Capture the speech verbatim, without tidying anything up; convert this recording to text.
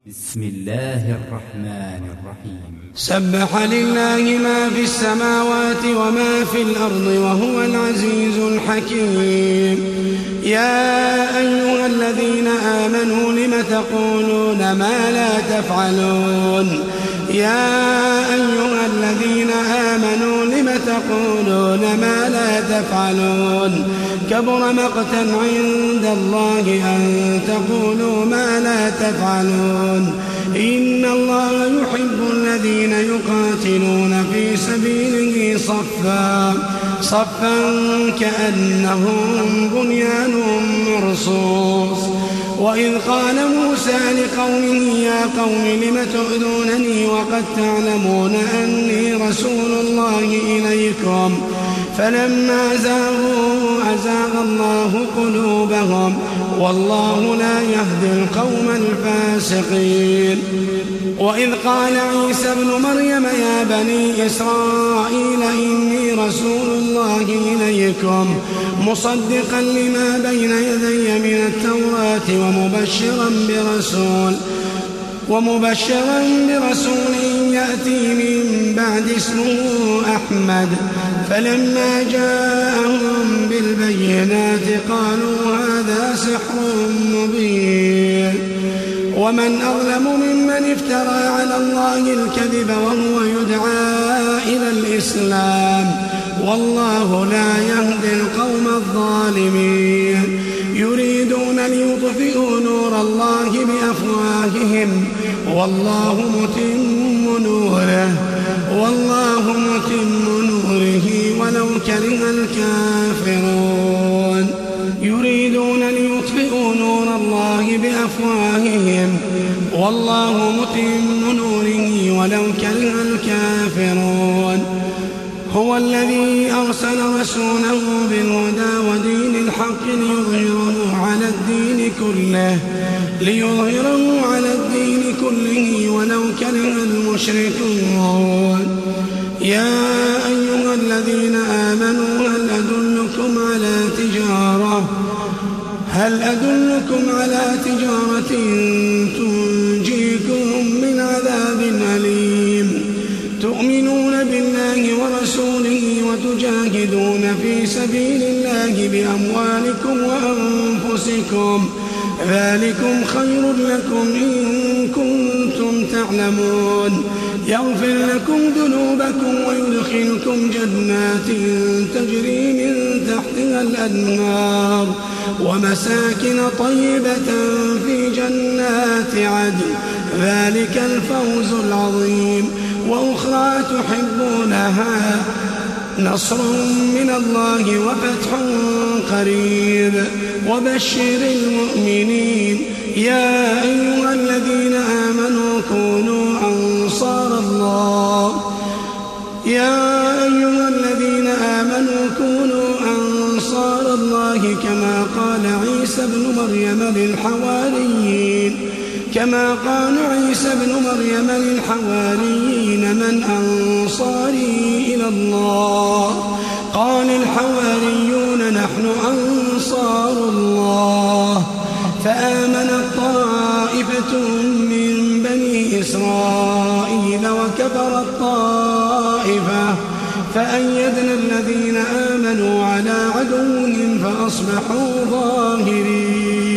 بسم الله الرحمن الرحيم. سبح لله ما في السماوات وما في الأرض وهو العزيز الحكيم. يا أيها الذين آمنوا لم تقولون ما لا تفعلون يا أيها الذين آمنوا لم تقولون ما لا تفعلون كبر مقتا عند الله أن تقولوا ما لا تفعلون. إن الله يحب الذين يقاتلون في سبيله صفا صفا كأنهم بنيان مرصوص. وإذ قال موسى لقومه يا قوم لم تؤذونني وقد تعلمون أني رسول الله إليكم فلما زاغوا أزاغ الله قلوبهم والله لا يهدي القوم الفاسقين. وإذ قال عيسى ابن مريم يا بني إسرائيل إني رسول الله إليكم مصدقا لما بين يدي من التوراة ومبشرا برسول ومبشرا برسول يأتي من بعد اسمه أحمد. فلما جاءهم بالبينات قالوا هذا سحر مبين. ومن أظلم ممن افترى على الله الكذب وهو يدعى إلى الإسلام والله لا يهدي القوم الظالمين. يريدون ليطفئوا نور الله بأفواههم والله متم نوره والله متم نوره ولو كره الكافرون. يريدون ليطفئوا نور الله بأفواههم والله متم نوره ولو كره الكافرون. هو الذي أرسل رسوله بالهدى ودين الحق ليظهره على الدين كله ليظهره على الدين كله ولو كره المشركون. يا أيها الذين آمنوا هل أدلكم على تجارة هل أدلكم على تجارة تنجيكم من عذاب أليم تؤمنون بالله ورسوله وتجاهدون في سبيل الله بأموالكم وأنفسكم ذلكم خير لكم إن كنتم تعلمون. يغفر لكم ذنوبكم ويدخلكم جنات تجري من تحتها الأنهار ومساكن طيبة في جنات عدن ذلك الفوز العظيم. وأخرى تحبونها نصر من الله وفتح قريب وبشر المؤمنين. يا أيها الذين آمنوا كونوا أنصار الله يا أيها الذين آمنوا كونوا أنصار الله كما قال عيسى ابن مريم للحواريين كما قال عيسى ابن مريم للحواريين من أنصاري إلى الله قال الحواريون نحن أنصار الله. فآمنت طائفة من بني إسرائيل وكفرت طائفة فأيدنا الذين آمنوا على عدوهم فأصبحوا ظاهرين.